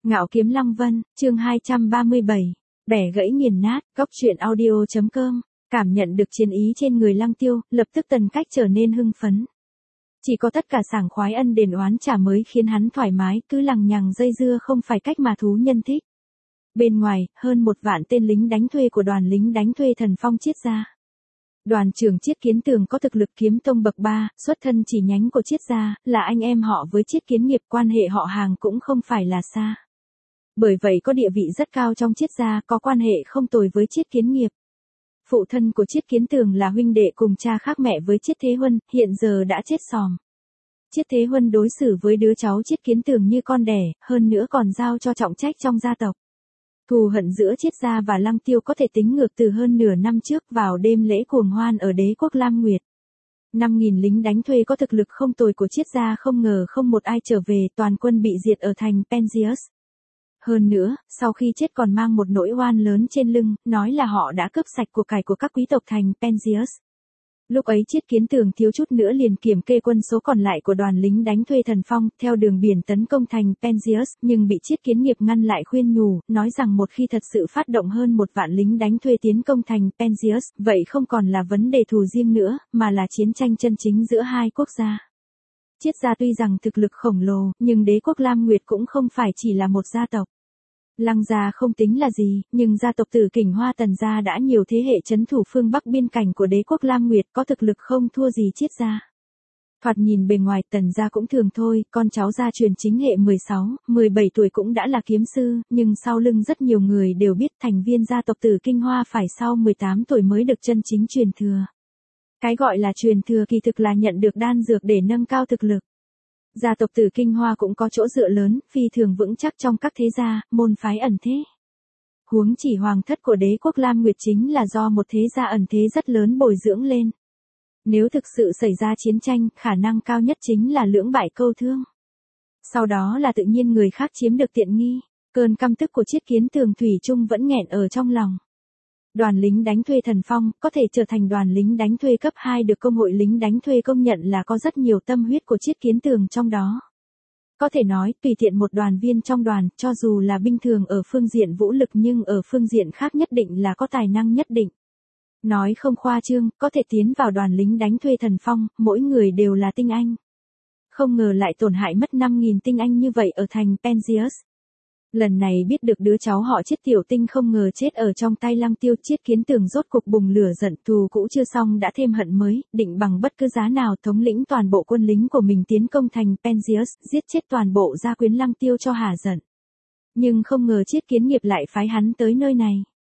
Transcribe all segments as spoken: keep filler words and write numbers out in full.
Ngạo Kiếm Lăng Vân, chương hai trăm ba mươi bảy, bẻ gãy nghiền nát, góc truyện audio chấm com, cảm nhận được chiến ý trên người Lăng Tiêu, lập tức Tần Cách trở nên hưng phấn. Chỉ có tất cả sảng khoái ân đền oán trả mới khiến hắn thoải mái, cứ lằng nhằng dây dưa không phải cách mà thú nhân thích. Bên ngoài, hơn một vạn tên lính đánh thuê của đoàn lính đánh thuê Thần Phong Triết gia. Đoàn trưởng Triết Kiến Tường có thực lực kiếm tông bậc ba, xuất thân chỉ nhánh của Triết gia, là anh em họ với Triết Kiến Nghiệp, quan hệ họ hàng cũng không phải là xa. Bởi vậy có địa vị rất cao trong Triết gia, có quan hệ không tồi với Triết Kiến Nghiệp. Phụ thân của Triết Kiến Tường là huynh đệ cùng cha khác mẹ với Triết Thế Huân, hiện giờ đã chết sòm. Triết Thế Huân đối xử với đứa cháu Triết Kiến Tường như con đẻ, hơn nữa còn giao cho trọng trách trong gia tộc. Thù hận giữa Triết gia và Lăng Tiêu có thể tính ngược từ hơn nửa năm trước vào đêm lễ cuồng hoan ở đế quốc Lam Nguyệt. năm nghìn lính đánh thuê có thực lực không tồi của Triết gia không ngờ không một ai trở về, toàn quân bị diệt ở thành Penzius. Hơn nữa, sau khi chết còn mang một nỗi oan lớn trên lưng, nói là họ đã cướp sạch của cải của các quý tộc thành Penzius. Lúc ấy Triết Kiến Tường thiếu chút nữa liền kiểm kê quân số còn lại của đoàn lính đánh thuê Thần Phong, theo đường biển tấn công thành Penzius, nhưng bị Triết Kiến Nghiệp ngăn lại khuyên nhủ, nói rằng một khi thật sự phát động hơn một vạn lính đánh thuê tiến công thành Penzius, vậy không còn là vấn đề thù riêng nữa, mà là chiến tranh chân chính giữa hai quốc gia. Triết gia tuy rằng thực lực khổng lồ, nhưng đế quốc Lam Nguyệt cũng không phải chỉ là một gia tộc. Lăng gia không tính là gì, nhưng gia tộc Tử Kình Hoa Tần gia đã nhiều thế hệ trấn thủ phương Bắc biên cảnh của đế quốc Lam Nguyệt, có thực lực không thua gì Triết gia. Thoạt nhìn bề ngoài Tần gia cũng thường thôi, con cháu gia truyền chính hệ mười sáu, mười bảy tuổi cũng đã là kiếm sư, nhưng sau lưng rất nhiều người đều biết thành viên gia tộc Tử Kinh Hoa phải sau mười tám tuổi mới được chân chính truyền thừa. Cái gọi là truyền thừa kỳ thực là nhận được đan dược để nâng cao thực lực. Gia tộc Tử Kinh Hoa cũng có chỗ dựa lớn, phi thường vững chắc trong các thế gia, môn phái ẩn thế. Huống chỉ hoàng thất của đế quốc Lam Nguyệt chính là do một thế gia ẩn thế rất lớn bồi dưỡng lên. Nếu thực sự xảy ra chiến tranh, khả năng cao nhất chính là lưỡng bại câu thương. Sau đó là tự nhiên người khác chiếm được tiện nghi, cơn căm tức của Triết Kiến Tường thủy chung vẫn nghẹn ở trong lòng. Đoàn lính đánh thuê Thần Phong có thể trở thành đoàn lính đánh thuê cấp hai được công hội lính đánh thuê công nhận là có rất nhiều tâm huyết của Triết Kiến Tường trong đó. Có thể nói, tùy tiện một đoàn viên trong đoàn, cho dù là binh thường ở phương diện vũ lực nhưng ở phương diện khác nhất định là có tài năng nhất định. Nói không khoa trương, có thể tiến vào đoàn lính đánh thuê Thần Phong, mỗi người đều là tinh anh. Không ngờ lại tổn hại mất năm nghìn tinh anh như vậy ở thành Penzius. Lần này biết được đứa cháu họ Triết Tiểu Tinh không ngờ chết ở trong tay Lăng Tiêu, Triết Kiến Tường rốt cục bùng lửa giận, thù cũ chưa xong đã thêm hận mới, định bằng bất cứ giá nào thống lĩnh toàn bộ quân lính của mình tiến công thành Penzius, giết chết toàn bộ gia quyến Lăng Tiêu cho hả giận. Nhưng không ngờ Triết Kiến Nghiệp lại phái hắn tới nơi này.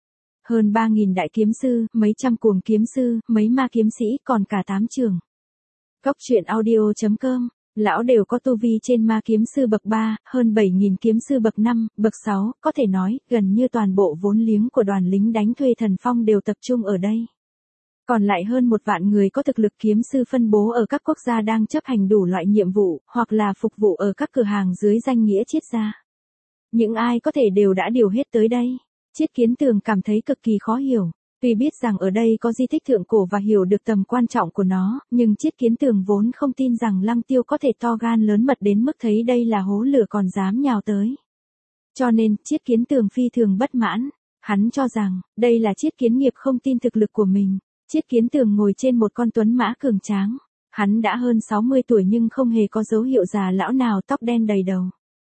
Hơn ba nghìn đại kiếm sư, mấy trăm cuồng kiếm sư, mấy ma kiếm sĩ, còn cả tám trường. Góc truyện audio chấm com. Lão đều có tu vi trên ma kiếm sư bậc ba, hơn bảy nghìn kiếm sư bậc năm, bậc sáu, có thể nói, gần như toàn bộ vốn liếng của đoàn lính đánh thuê Thần Phong đều tập trung ở đây. Còn lại hơn một vạn người có thực lực kiếm sư phân bố ở các quốc gia đang chấp hành đủ loại nhiệm vụ, hoặc là phục vụ ở các cửa hàng dưới danh nghĩa Triết gia. Những ai có thể đều đã điều hết tới đây. Triết Kiến Tường cảm thấy cực kỳ khó hiểu. Tuy biết rằng ở đây có di tích thượng cổ và hiểu được tầm quan trọng của nó, nhưng Triết Kiến Tường vốn không tin rằng Lăng Tiêu có thể to gan lớn mật đến mức thấy đây là hố lửa còn dám nhào tới. Cho nên, Triết Kiến Tường phi thường bất mãn. Hắn cho rằng, đây là Triết Kiến Nghiệp không tin thực lực của mình. Triết Kiến Tường ngồi trên một con tuấn mã cường tráng. Hắn đã hơn sáu mươi tuổi nhưng không hề có dấu hiệu già lão nào, tóc đen đầy đầu.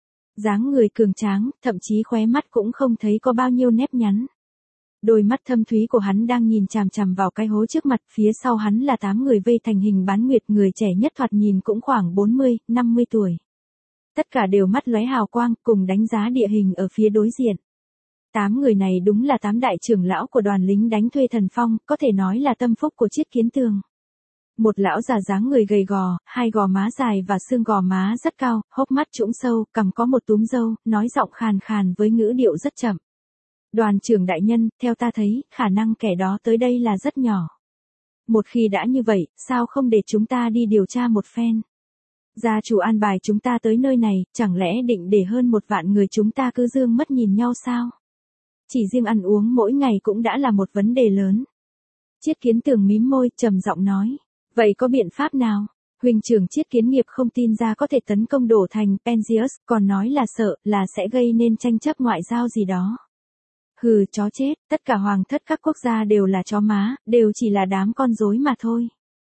Dáng người cường tráng, thậm chí khóe mắt cũng không thấy có bao nhiêu nếp nhắn. Đôi mắt thâm thúy của hắn đang nhìn chằm chằm vào cái hố trước mặt, phía sau hắn là tám người vây thành hình bán nguyệt, người trẻ nhất thoạt nhìn cũng khoảng bốn mươi, năm mươi tuổi. Tất cả đều mắt lóe hào quang, cùng đánh giá địa hình ở phía đối diện. Tám người này đúng là tám đại trưởng lão của đoàn lính đánh thuê Thần Phong, có thể nói là tâm phúc của Triết Kiến Tường. Một lão già dáng người gầy gò, hai gò má dài và xương gò má rất cao, hốc mắt trũng sâu, cằm có một túm râu, nói giọng khàn khàn với ngữ điệu rất chậm. Đoàn trưởng đại nhân, theo ta thấy, khả năng kẻ đó tới đây là rất nhỏ. Một khi đã như vậy, sao không để chúng ta đi điều tra một phen? Gia chủ an bài chúng ta tới nơi này, chẳng lẽ định để hơn một vạn người chúng ta cứ dương mắt nhìn nhau sao? Chỉ riêng ăn uống mỗi ngày cũng đã là một vấn đề lớn. Triết Kiến Tường mím môi, trầm giọng nói. Vậy có biện pháp nào? Huynh trưởng Chiết Kiến Nghiệp không tin ra có thể tấn công đổ thành Penzius, còn nói là sợ, là sẽ gây nên tranh chấp ngoại giao gì đó. Hừ, chó chết, tất cả hoàng thất các quốc gia đều là chó má, đều chỉ là đám con rối mà thôi.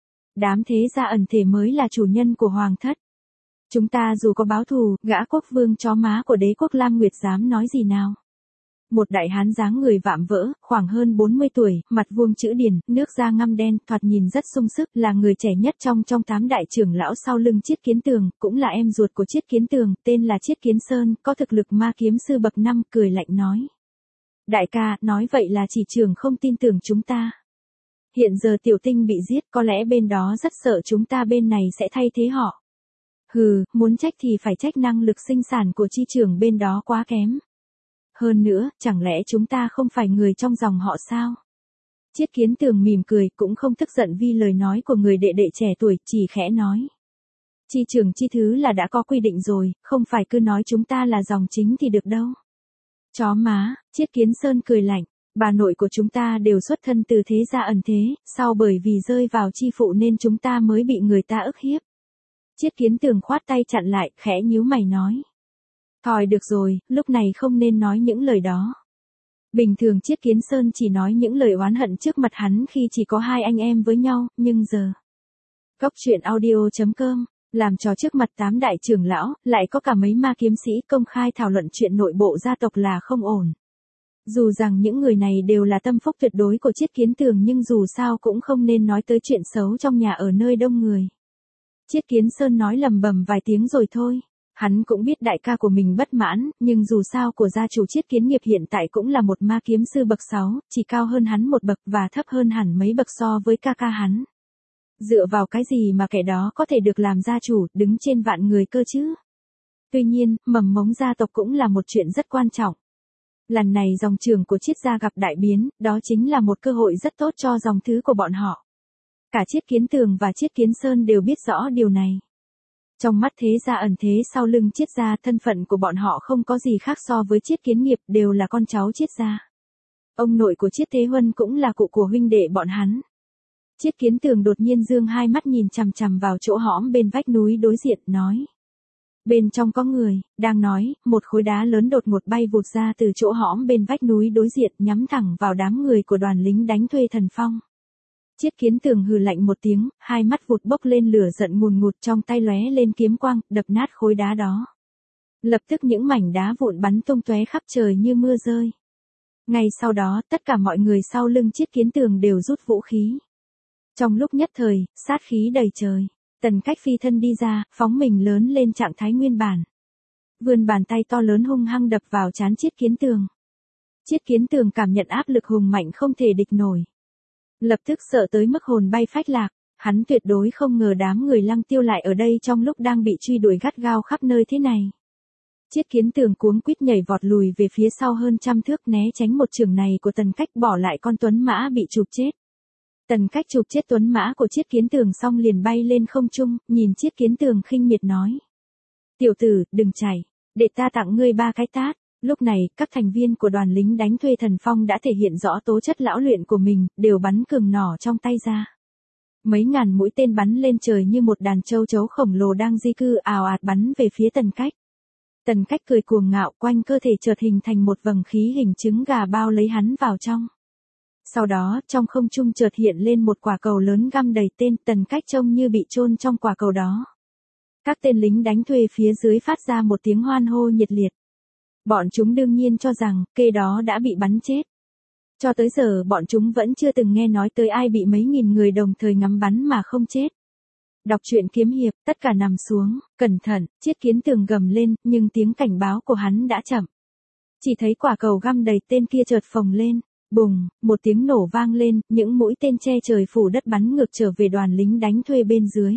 Đám thế gia ẩn thể mới là chủ nhân của hoàng thất. Chúng ta dù có báo thù, gã quốc vương chó má của đế quốc Lam Nguyệt dám nói gì nào. Một đại hán dáng người vạm vỡ, khoảng hơn bốn mươi tuổi, mặt vuông chữ điển, nước da ngăm đen, thoạt nhìn rất sung sức, là người trẻ nhất trong trong tám đại trưởng lão sau lưng Chiết Kiến Tường, cũng là em ruột của Chiết Kiến Tường, tên là Chiết Kiến Sơn, có thực lực ma kiếm sư bậc năm, cười lạnh nói. Đại ca, nói vậy là chỉ trưởng không tin tưởng chúng ta. Hiện giờ tiểu tinh bị giết, có lẽ bên đó rất sợ chúng ta bên này sẽ thay thế họ. Hừ, muốn trách thì phải trách năng lực sinh sản của chi trưởng bên đó quá kém. Hơn nữa, chẳng lẽ chúng ta không phải người trong dòng họ sao? Chiết Kiến Tường mỉm cười, cũng không tức giận vì lời nói của người đệ đệ trẻ tuổi, chỉ khẽ nói. Chi trưởng chi thứ là đã có quy định rồi, không phải cứ nói chúng ta là dòng chính thì được đâu. Chó má, Chiết Kiến Sơn cười lạnh, bà nội của chúng ta đều xuất thân từ thế gia ẩn thế, sau bởi vì rơi vào chi phụ nên chúng ta mới bị người ta ức hiếp. Chiết Kiến Tường khoát tay chặn lại, khẽ nhíu mày nói. Thôi được rồi, lúc này không nên nói những lời đó. Bình thường Chiết Kiến Sơn chỉ nói những lời oán hận trước mặt hắn khi chỉ có hai anh em với nhau, nhưng giờ. Cốc truyện audio chấm com, làm trò trước mặt tám đại trưởng lão, lại có cả mấy ma kiếm sĩ công khai thảo luận chuyện nội bộ gia tộc là không ổn. Dù rằng những người này đều là tâm phúc tuyệt đối của Chiết Kiến Tường nhưng dù sao cũng không nên nói tới chuyện xấu trong nhà ở nơi đông người. Chiết Kiến Sơn nói lầm bầm vài tiếng rồi thôi. Hắn cũng biết đại ca của mình bất mãn, nhưng dù sao của gia chủ Chiết Kiến Nghiệp hiện tại cũng là một ma kiếm sư bậc sáu, chỉ cao hơn hắn một bậc và thấp hơn hẳn mấy bậc so với ca ca hắn. Dựa vào cái gì mà kẻ đó có thể được làm gia chủ, đứng trên vạn người cơ chứ? Tuy nhiên, mầm mống gia tộc cũng là một chuyện rất quan trọng. Lần này dòng trưởng của Chiết gia gặp đại biến, đó chính là một cơ hội rất tốt cho dòng thứ của bọn họ. Cả Chiết Kiến Tường và Chiết Kiến Sơn đều biết rõ điều này. Trong mắt thế gia ẩn thế sau lưng Chiết gia, thân phận của bọn họ không có gì khác so với Chiết Kiến Nghiệp, đều là con cháu Chiết gia. Ông nội của Chiết Thế Huân cũng là cụ của huynh đệ bọn hắn. Chiết Kiến Tường đột nhiên dương hai mắt nhìn chằm chằm vào chỗ hõm bên vách núi đối diện, nói. Bên trong có người, đang nói, một khối đá lớn đột ngột bay vụt ra từ chỗ hõm bên vách núi đối diện, nhắm thẳng vào đám người của đoàn lính đánh thuê Thần Phong. Chiết Kiến Tường hừ lạnh một tiếng, hai mắt vụt bốc lên lửa giận ngùn ngụt, trong tay lóe lên kiếm quang, đập nát khối đá đó. Lập tức những mảnh đá vụn bắn tung tóe khắp trời như mưa rơi. Ngay sau đó, tất cả mọi người sau lưng Chiết Kiến Tường đều rút vũ khí. Trong lúc nhất thời, sát khí đầy trời, Tần Cách phi thân đi ra, phóng mình lớn lên trạng thái nguyên bản. Vươn bàn tay to lớn hung hăng đập vào trán Chiết Kiến Tường. Chiết Kiến Tường cảm nhận áp lực hùng mạnh không thể địch nổi. Lập tức sợ tới mức hồn bay phách lạc, hắn tuyệt đối không ngờ đám người Lăng Tiêu lại ở đây trong lúc đang bị truy đuổi gắt gao khắp nơi thế này. Chiết Kiến Tường cuống quýt nhảy vọt lùi về phía sau hơn trăm thước né tránh một chưởng này của Tần Cách, bỏ lại con tuấn mã bị chụp chết. Tần Cách chụp chết tuấn mã của Chiết Kiến Tường xong liền bay lên không trung, nhìn Chiết Kiến Tường khinh miệt nói. Tiểu tử, đừng chạy, để ta tặng ngươi ba cái tát. Lúc này, các thành viên của đoàn lính đánh thuê Thần Phong đã thể hiện rõ tố chất lão luyện của mình, đều bắn cường nỏ trong tay ra. Mấy ngàn mũi tên bắn lên trời như một đàn châu chấu khổng lồ đang di cư ào ạt bắn về phía Tần Cách. Tần Cách cười cuồng ngạo, quanh cơ thể chợt hình thành một vầng khí hình trứng gà bao lấy hắn vào trong. Sau đó, trong không trung chợt hiện lên một quả cầu lớn găm đầy tên, Tần Cách trông như bị chôn trong quả cầu đó. Các tên lính đánh thuê phía dưới phát ra một tiếng hoan hô nhiệt liệt. Bọn chúng đương nhiên cho rằng, kê đó đã bị bắn chết. Cho tới giờ bọn chúng vẫn chưa từng nghe nói tới ai bị mấy nghìn người đồng thời ngắm bắn mà không chết. Đọc truyện kiếm hiệp, tất cả nằm xuống, cẩn thận, Chiết Kiến Tường gầm lên, nhưng tiếng cảnh báo của hắn đã chậm. Chỉ thấy quả cầu găm đầy tên kia chợt phồng lên, bùng, một tiếng nổ vang lên, những mũi tên che trời phủ đất bắn ngược trở về đoàn lính đánh thuê bên dưới.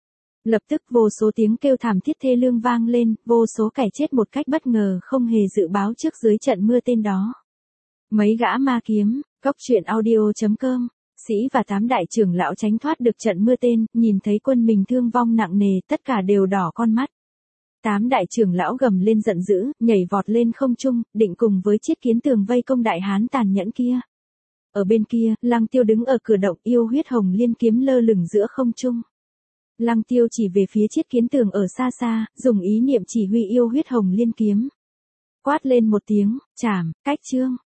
Lập tức vô số tiếng kêu thảm thiết thê lương vang lên, vô số kẻ chết một cách bất ngờ không hề dự báo trước dưới trận mưa tên đó. Mấy gã ma kiếm, cốc truyện audio chấm com, sĩ và tám đại trưởng lão tránh thoát được trận mưa tên, nhìn thấy quân mình thương vong nặng nề, tất cả đều đỏ con mắt. Tám đại trưởng lão gầm lên giận dữ, nhảy vọt lên không trung, định cùng với Chiết Kiến Tường vây công đại hán tàn nhẫn kia. Ở bên kia, Lăng Tiêu đứng ở cửa động, yêu huyết hồng liên kiếm lơ lửng giữa không trung. Lăng Tiêu chỉ về phía Chiết Kiến Tường ở xa xa, dùng ý niệm chỉ huy yêu huyết hồng liên kiếm. Quát lên một tiếng, chảm, cách chương.